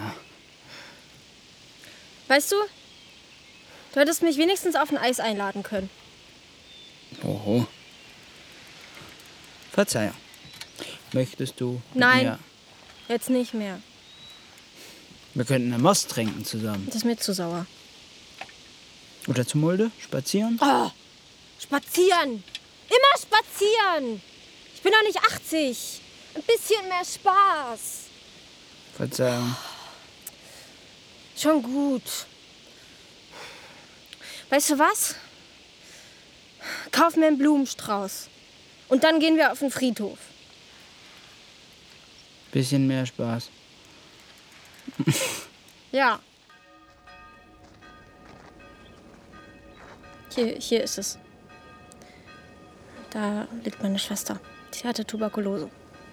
Weißt du, du hättest mich wenigstens auf ein Eis einladen können. Oho. Verzeihung. Möchtest du mit Nein, mir? jetzt nicht mehr. Wir könnten eine Most trinken zusammen. Das ist mir zu sauer. Oder zur Mulde, spazieren. Oh, spazieren! Immer spazieren. Ich bin doch nicht achtzig. Ein bisschen mehr Spaß. Verzeihung. Schon gut. Weißt du was? Kauf mir einen Blumenstrauß. Und dann gehen wir auf den Friedhof. Bisschen mehr Spaß. Ja. Hier, hier ist es. Da liegt meine Schwester. Sie hatte Tuberkulose.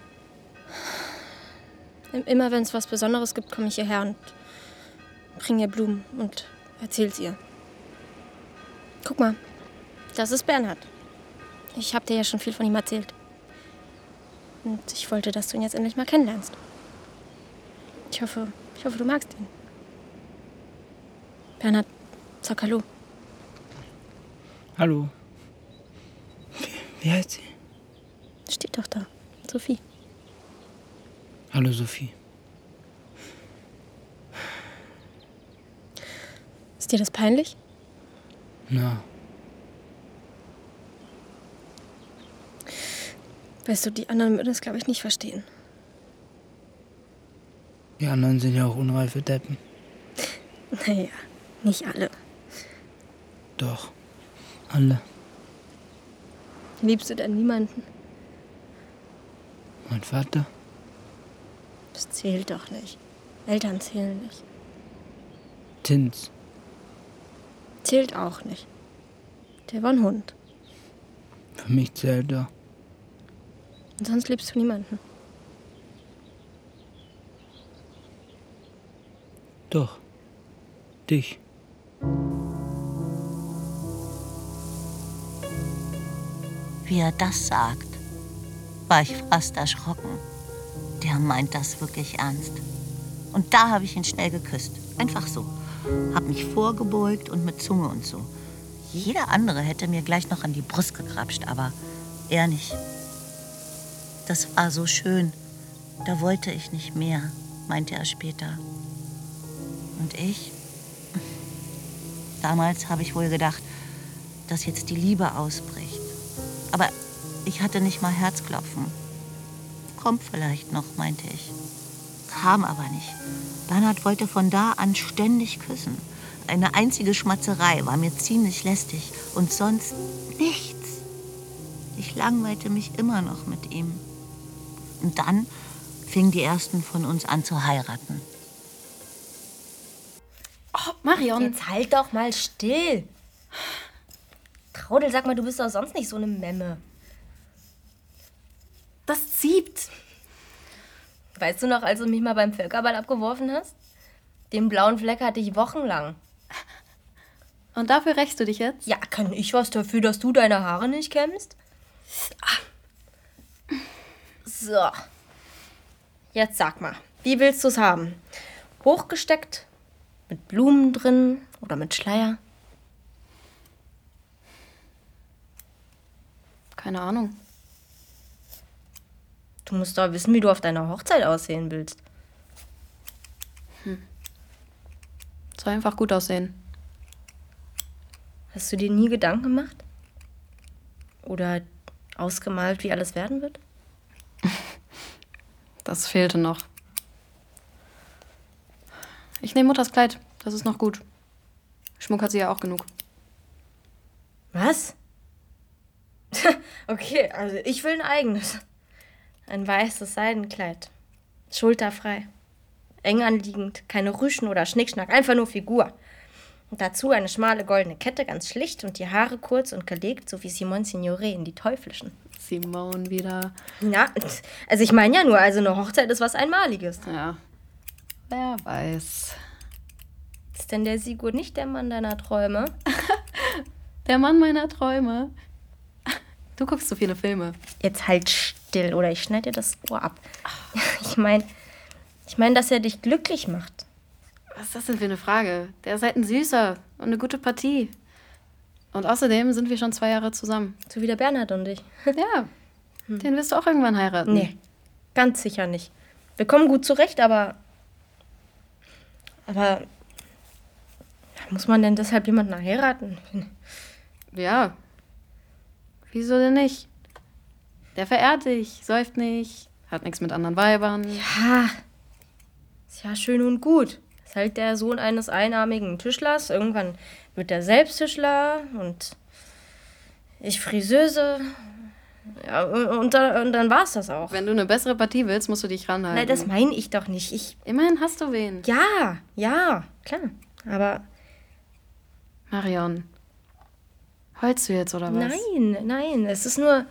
Immer wenn es was Besonderes gibt, komme ich hierher und bringe ihr Blumen und erzähl's ihr. Guck mal, das ist Bernhard. Ich habe dir ja schon viel von ihm erzählt. Und ich wollte, dass du ihn jetzt endlich mal kennenlernst. Ich hoffe, ich hoffe, du magst ihn. Bernhard, sag Hallo. Hallo. Wie heißt sie? Steht doch da. Sophie. Hallo, Sophie. Ist dir das peinlich? Na. Weißt du, die anderen würden es, glaube ich, nicht verstehen. Die anderen sind ja auch unreife Deppen. Naja, nicht alle. Doch. Alle. Liebst du denn niemanden? Mein Vater? Das zählt doch nicht. Eltern zählen nicht. Tins. Zählt auch nicht. Der war ein Hund. Für mich zählt er. Und sonst liebst du niemanden. Doch. Dich. Wie er das sagt, war ich fast erschrocken. Der meint das wirklich ernst. Und da habe ich ihn schnell geküsst. Einfach so. Hab mich vorgebeugt und mit Zunge und so. Jeder andere hätte mir gleich noch an die Brust gekrapscht, aber er nicht. Das war so schön. Da wollte ich nicht mehr, meinte er später. Und ich? Damals habe ich wohl gedacht, dass jetzt die Liebe ausbricht. Aber ich hatte nicht mal Herzklopfen. Kommt vielleicht noch, meinte ich. Kam aber nicht. Bernhard wollte von da an ständig küssen. Eine einzige Schmatzerei war mir ziemlich lästig. Und sonst nichts. Ich langweilte mich immer noch mit ihm. Und dann fingen die ersten von uns an zu heiraten. Oh, Marion. Jetzt halt doch mal still. Traudel, sag mal, du bist doch sonst nicht so eine Memme. Das zieht. Weißt du noch, als du mich mal beim Völkerball abgeworfen hast? Den blauen Fleck hatte ich wochenlang. Und dafür rächst du dich jetzt? Ja, kann ich was dafür, dass du deine Haare nicht kämmst? So. Jetzt sag mal, wie willst du's haben? Hochgesteckt? Mit Blumen drin? Oder mit Schleier? Keine Ahnung. Du musst doch wissen, wie du auf deiner Hochzeit aussehen willst. Hm. Soll einfach gut aussehen. Hast du dir nie Gedanken gemacht? Oder ausgemalt, wie alles werden wird? Das fehlte noch. Ich nehme Mutters Kleid. Das ist noch gut. Schmuck hat sie ja auch genug. Was? Okay, also ich will ein eigenes. Ein weißes Seidenkleid. Schulterfrei. Eng anliegend. Keine Rüschen oder Schnickschnack. Einfach nur Figur. Und dazu eine schmale goldene Kette, ganz schlicht. Und die Haare kurz und gelegt, so wie Simone Signoret in Die Teuflischen. Simone wieder. Ja, also ich meine ja nur, also eine Hochzeit ist was Einmaliges. Ja. Wer weiß. Ist denn der Sigurd nicht der Mann deiner Träume? Der Mann meiner Träume? Du guckst so viele Filme. Jetzt halt still oder ich schneide dir das Ohr ab. Ich meine, ich meine, dass er dich glücklich macht. Was ist das denn für eine Frage? Der ist halt ein Süßer und eine gute Partie. Und außerdem sind wir schon zwei Jahre zusammen. So wie der Bernhard und ich. Ja, den wirst du auch irgendwann heiraten. Nee, ganz sicher nicht. Wir kommen gut zurecht, aber... Aber... Muss man denn deshalb jemanden heiraten? Ja. Wieso denn nicht? Der verehrt dich, säuft nicht, hat nichts mit anderen Weibern. Ja, ist ja schön und gut. Ist halt der Sohn eines einarmigen Tischlers. Irgendwann wird er selbst Tischler und ich Friseuse. Ja, und, und, dann, und dann war's das auch. Wenn du eine bessere Partie willst, musst du dich ranhalten. Nein, das meine ich doch nicht. Ich Immerhin hast du wen. Ja, ja, klar. Aber Marion, heulst du jetzt oder was? nein, nein, es ist nur...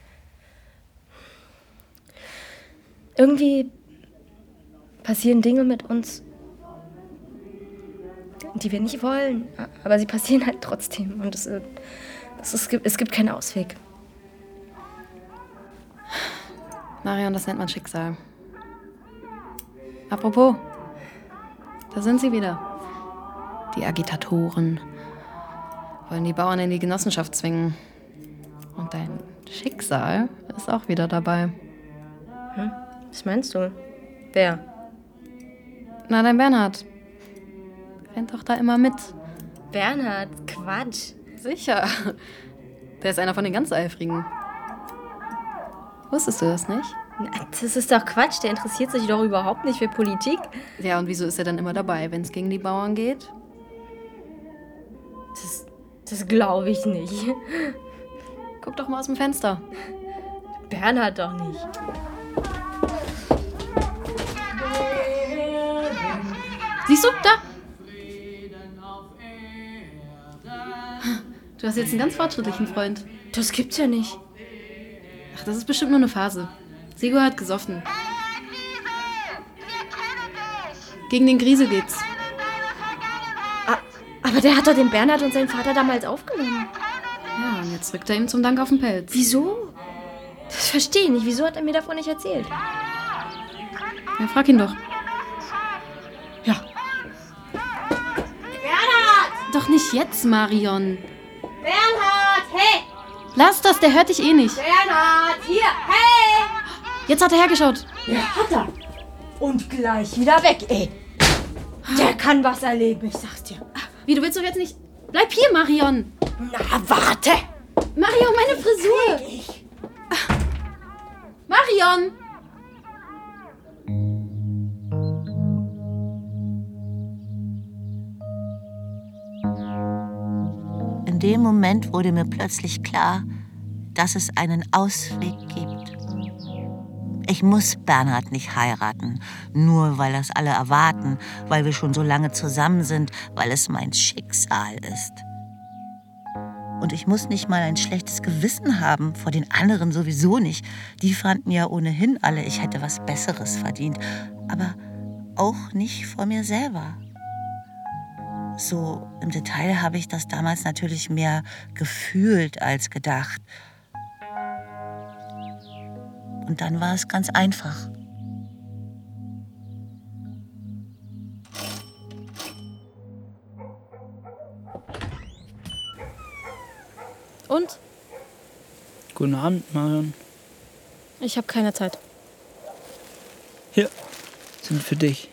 Irgendwie passieren Dinge mit uns, die wir nicht wollen. Aber sie passieren halt trotzdem. Und es, es, es, gibt, es gibt keinen Ausweg. Marion, das nennt man Schicksal. Apropos, da sind sie wieder. Die Agitatoren wollen die Bauern in die Genossenschaft zwingen. Und dein Schicksal ist auch wieder dabei. Hm? Was meinst du? Wer? Na, dein Bernhard. Rennt doch da immer mit. Bernhard? Quatsch. Sicher. Der ist einer von den ganz Eifrigen. Wusstest du das nicht? Na, das ist doch Quatsch. Der interessiert sich doch überhaupt nicht für Politik. Ja, und wieso ist er dann immer dabei, wenn es gegen die Bauern geht? Das, das glaube ich nicht. Guck doch mal aus dem Fenster. Bernhard doch nicht. Siehst du, da! Du hast jetzt einen ganz fortschrittlichen Freund. Das gibt's ja nicht. Ach, das ist bestimmt nur eine Phase. Sigur hat gesoffen. Gegen den Griesel geht's. Aber der hat doch den Bernhard und seinen Vater damals aufgenommen. Ja, und jetzt rückt er ihm zum Dank auf den Pelz. Wieso? Das verstehe ich nicht. Wieso hat er mir davon nicht erzählt? Ja, frag ihn doch. Ja. Bernhard! Doch nicht jetzt, Marion. Bernhard, hey! Lass das, der hört dich eh nicht. Bernhard, hier, hey! Jetzt hat er hergeschaut. Ja, hat er. Und gleich wieder weg, ey. Der kann was erleben, ich sag's dir. Wie, du willst doch jetzt nicht... Bleib hier, Marion. Na, warte. Marion, meine Frisur. Ich. Marion. In dem Moment wurde mir plötzlich klar, dass es einen Ausweg gibt. Ich muss Bernhard nicht heiraten, nur weil das alle erwarten, weil wir schon so lange zusammen sind, weil es mein Schicksal ist. Und ich muss nicht mal ein schlechtes Gewissen haben, vor den anderen sowieso nicht. Die fanden ja ohnehin alle, ich hätte was Besseres verdient. Aber auch nicht vor mir selber. So im Detail habe ich das damals natürlich mehr gefühlt als gedacht. Und dann war es ganz einfach. Und? Guten Abend, Marion. Ich habe keine Zeit. Hier, sind für dich.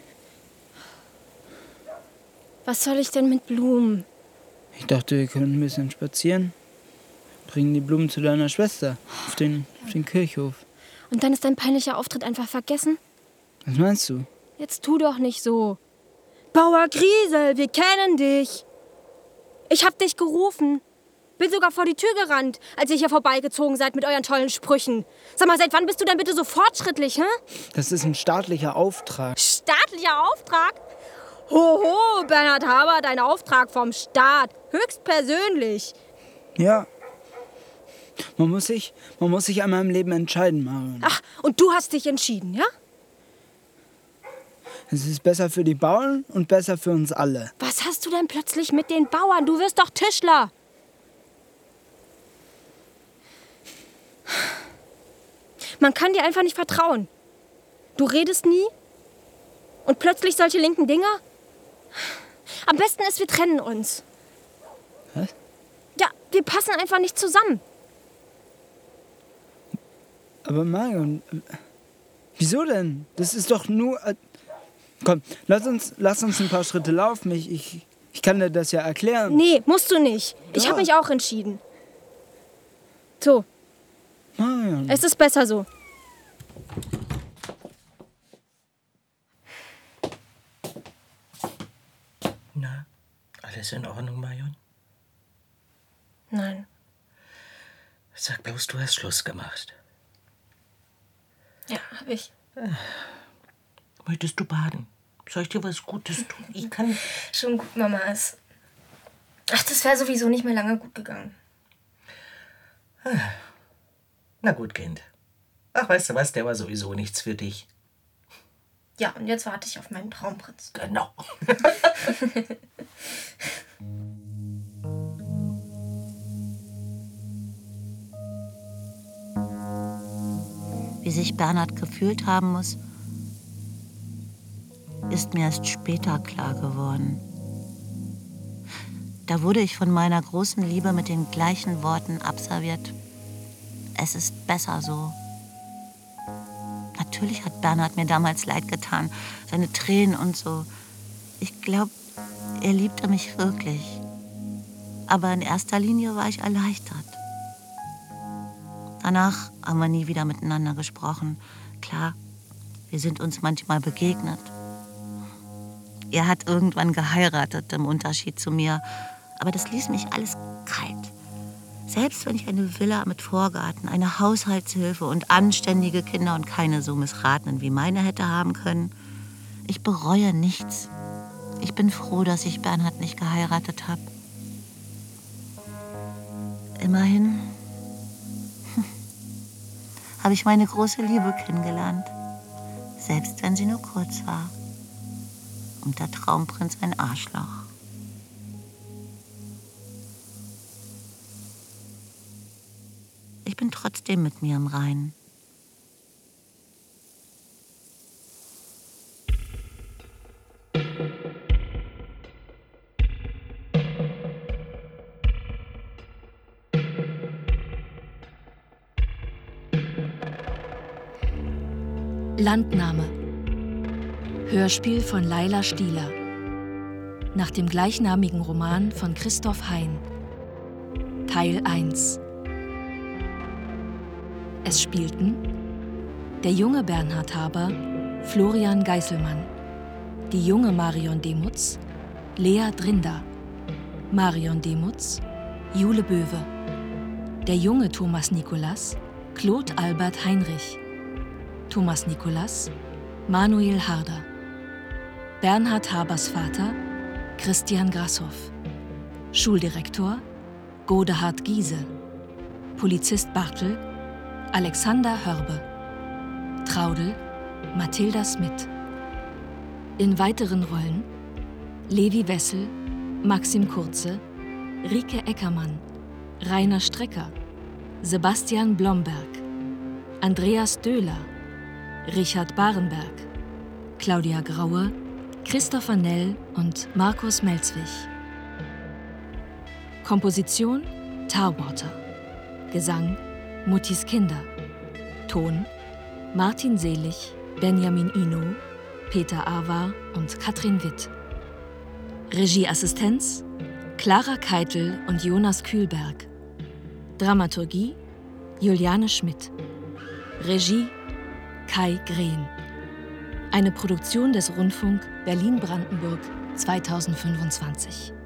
Was soll ich denn mit Blumen? Ich dachte, wir können ein bisschen spazieren. Bringen die Blumen zu deiner Schwester auf den, auf den Kirchhof. Und dann ist dein peinlicher Auftritt einfach vergessen? Was meinst du? Jetzt tu doch nicht so. Bauer Griesel, wir kennen dich. Ich hab dich gerufen. Bin sogar vor die Tür gerannt, als ihr hier vorbeigezogen seid mit euren tollen Sprüchen. Sag mal, seit wann bist du denn bitte so fortschrittlich, hä? Das ist ein staatlicher Auftrag. Staatlicher Auftrag? Hoho, Bernhard Haber, dein Auftrag vom Staat. Höchstpersönlich. Ja. Man muss sich, man muss sich einmal im Leben entscheiden, Marion. Ach, und du hast dich entschieden, ja? Es ist besser für die Bauern und besser für uns alle. Was hast du denn plötzlich mit den Bauern? Du wirst doch Tischler. Man kann dir einfach nicht vertrauen. Du redest nie und plötzlich solche linken Dinger. Am besten ist, wir trennen uns. Was? Ja, wir passen einfach nicht zusammen. Aber Marion, wieso denn? Das ist doch nur... Komm, lass uns, lass uns ein paar Schritte laufen. Ich, ich, ich kann dir das ja erklären. Nee, musst du nicht. Ich Ja. habe mich auch entschieden. So. Ah, ja. Es ist besser so. Na, alles in Ordnung, Marion? Nein. Sag bloß, du hast Schluss gemacht. Ja, hab ich. Möchtest du baden? Soll ich dir was Gutes tun? Ich kann... Schon gut, Mama. Es Ach, das wäre sowieso nicht mehr lange gut gegangen. Na gut, Kind. Ach, weißt du was, der war sowieso nichts für dich. Ja, und jetzt warte ich auf meinen Traumprinz. Genau. Wie sich Bernhard gefühlt haben muss, ist mir erst später klar geworden. Da wurde ich von meiner großen Liebe mit den gleichen Worten abserviert. Es ist besser so. Natürlich hat Bernhard mir damals leid getan, seine Tränen und so. Ich glaube, er liebte mich wirklich. Aber in erster Linie war ich erleichtert. Danach haben wir nie wieder miteinander gesprochen. Klar, wir sind uns manchmal begegnet. Er hat irgendwann geheiratet, im Unterschied zu mir. Aber das ließ mich alles kalt. Selbst wenn ich eine Villa mit Vorgarten, eine Haushaltshilfe und anständige Kinder und keine so missratenen wie meine hätte haben können, ich bereue nichts. Ich bin froh, dass ich Bernhard nicht geheiratet habe. Immerhin habe ich meine große Liebe kennengelernt, selbst wenn sie nur kurz war. Und der Traumprinz ein Arschloch. Ich bin trotzdem mit mir im Reinen. Landnahme. Hörspiel von Laila Stieler. Nach dem gleichnamigen Roman von Christoph Hein. Teil eins. Es spielten der junge Bernhard Haber, Florian Geißelmann, die junge Marion Demutz, Lea Drinder, Marion Demutz, Jule Böwe, der junge Thomas Nikolas, Claude Albert Heinrich, Thomas Nikolas, Manuel Harder, Bernhard Habers Vater, Christian Grasshoff, Schuldirektor, Godehard Giese, Polizist Bartel, Alexander Hörbe, Traudel, Mathilda Smith. In weiteren Rollen Levi Wessel, Maxim Kurze, Rike Eckermann, Rainer Strecker, Sebastian Blomberg, Andreas Döhler, Richard Barenberg, Claudia Graue, Christopher Nell und Markus Melzwig. Komposition Tarwater. Gesang Muttis Kinder. Ton Martin Selig, Benjamin Ino, Peter Awa und Katrin Witt. Regieassistenz Clara Keitel und Jonas Kühlberg. Dramaturgie Juliane Schmidt. Regie Kai Green. Eine Produktion des Rundfunk Berlin-Brandenburg zweitausendfünfundzwanzig.